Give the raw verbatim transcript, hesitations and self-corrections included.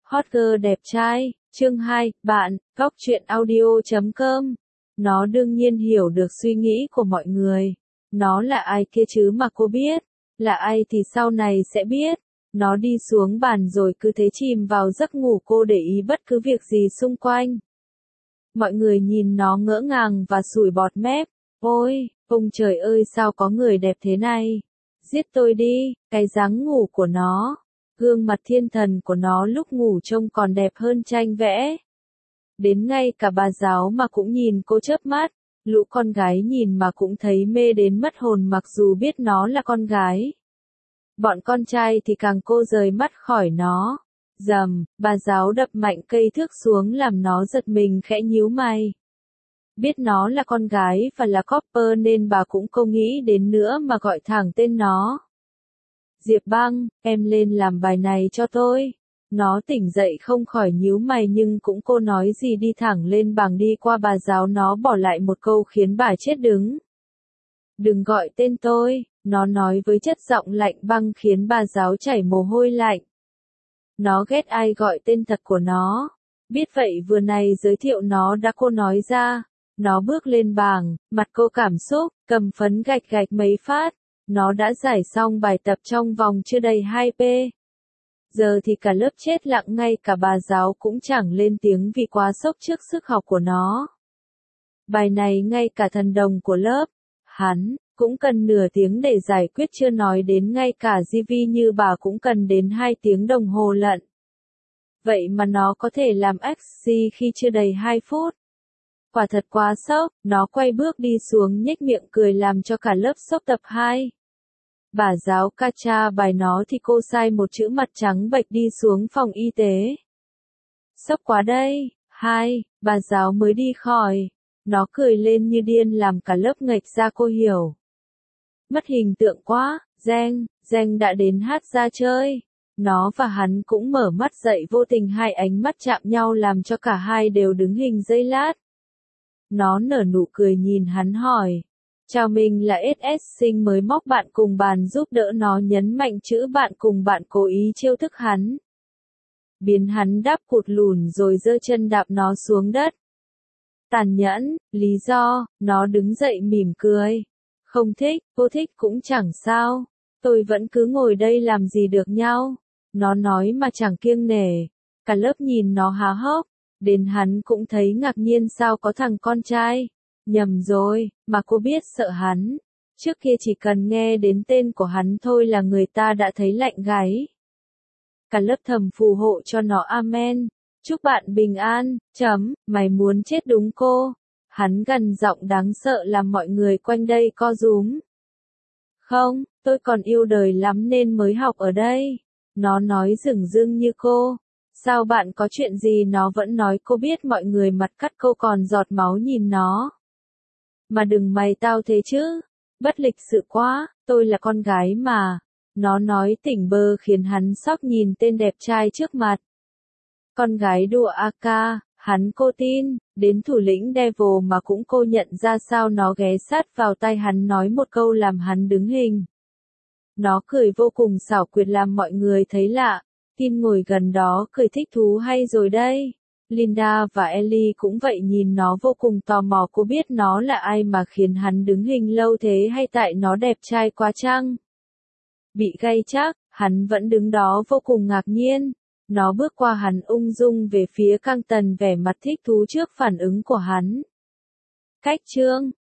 Hot girl đẹp trai, chương hai, bạn, góc truyện audio chấm com. Nó đương nhiên hiểu được suy nghĩ của mọi người. Nó là ai kia chứ mà cô biết? Là ai thì sau này sẽ biết. Nó đi xuống bàn rồi cứ thế chìm vào giấc ngủ, cô để ý bất cứ việc gì xung quanh. Mọi người nhìn nó ngỡ ngàng và sủi bọt mép. Ôi, ông trời ơi, sao có người đẹp thế này? Giết tôi đi, cái dáng ngủ của nó. Gương mặt thiên thần của nó lúc ngủ trông còn đẹp hơn tranh vẽ. Đến ngay cả bà giáo mà cũng nhìn cô chớp mắt. Lũ con gái nhìn mà cũng thấy mê đến mất hồn mặc dù biết nó là con gái. Bọn con trai thì càng cô rời mắt khỏi nó. Dầm, bà giáo đập mạnh cây thước xuống làm nó giật mình khẽ nhíu mày. Biết nó là con gái và là Copper nên bà cũng không nghĩ đến nữa mà gọi thẳng tên nó. Diệp Băng, em lên làm bài này cho tôi. Nó tỉnh dậy không khỏi nhíu mày nhưng cũng cô nói gì đi thẳng lên bảng đi qua bà giáo, nó bỏ lại một câu khiến bà chết đứng. Đừng gọi tên tôi, nó nói với chất giọng lạnh băng khiến bà giáo chảy mồ hôi lạnh. Nó ghét ai gọi tên thật của nó. Biết vậy vừa này giới thiệu nó đã cô nói ra. Nó bước lên bảng, mặt cô cảm xúc, cầm phấn gạch gạch mấy phát. Nó đã giải xong bài tập trong vòng chưa đầy hai phút. Giờ thì cả lớp chết lặng, ngay cả bà giáo cũng chẳng lên tiếng vì quá sốc trước sức học của nó. Bài này ngay cả thần đồng của lớp, hắn, cũng cần nửa tiếng để giải quyết, chưa nói đến ngay cả gi vê như bà cũng cần đến hai tiếng đồng hồ lận. Vậy mà nó có thể làm ích xê khi chưa đầy hai phút. Quả thật quá sốc, nó quay bước đi xuống nhếch miệng cười làm cho cả lớp sốc. Tập hai. Bà giáo ca tra bài nó thì cô sai một chữ, mặt trắng bệch đi xuống phòng y tế. Sốc quá đây. Hai, bà giáo mới đi khỏi. Nó cười lên như điên làm cả lớp nghệch ra, cô hiểu. Mất hình tượng quá, Giang, Giang đã đến hát ra chơi. Nó và hắn cũng mở mắt dậy, vô tình hai ánh mắt chạm nhau làm cho cả hai đều đứng hình giây lát. Nó nở nụ cười nhìn hắn hỏi. Chào, mình là ét ét sinh mới móc bạn cùng bàn giúp đỡ. Nó nhấn mạnh chữ bạn cùng bạn, cố ý chiêu thức hắn. Biến hắn đáp cụt lùn rồi giơ chân đạp nó xuống đất. Tàn nhẫn, lý do, nó đứng dậy mỉm cười. Không thích, cô thích cũng chẳng sao. Tôi vẫn cứ ngồi đây làm gì được nhau. Nó nói mà chẳng kiêng nể. Cả lớp nhìn nó há hốc. Đến hắn cũng thấy ngạc nhiên, sao có thằng con trai. Nhầm rồi, mà cô biết sợ hắn. Trước kia chỉ cần nghe đến tên của hắn thôi là người ta đã thấy lạnh gáy. Cả lớp thầm phù hộ cho nó amen. Chúc bạn bình an, chấm, mày muốn chết đúng cô. Hắn gằn giọng đáng sợ làm mọi người quanh đây co rúm. Không, tôi còn yêu đời lắm nên mới học ở đây. Nó nói dửng dưng như cô. Sao bạn có chuyện gì? Nó vẫn nói cô biết. Mọi người mặt cắt câu còn giọt máu nhìn nó. Mà đừng mày tao thế chứ. Bất lịch sự quá, tôi là con gái mà. Nó nói tỉnh bơ khiến hắn sốc nhìn tên đẹp trai trước mặt. Con gái đùa a ca, hắn cô tin, đến thủ lĩnh Devil mà cũng cô nhận ra. Sao? Nó ghé sát vào tai hắn nói một câu làm hắn đứng hình. Nó cười vô cùng xảo quyệt làm mọi người thấy lạ. Tin ngồi gần đó cười thích thú. Hay rồi đây. Linda và Ellie cũng vậy, nhìn nó vô cùng tò mò. Cô biết nó là ai mà khiến hắn đứng hình lâu thế, hay tại nó đẹp trai quá chăng? Bị gay chắc, hắn vẫn đứng đó vô cùng ngạc nhiên. Nó bước qua hắn ung dung về phía Căng Tần, vẻ mặt thích thú trước phản ứng của hắn. Cách chương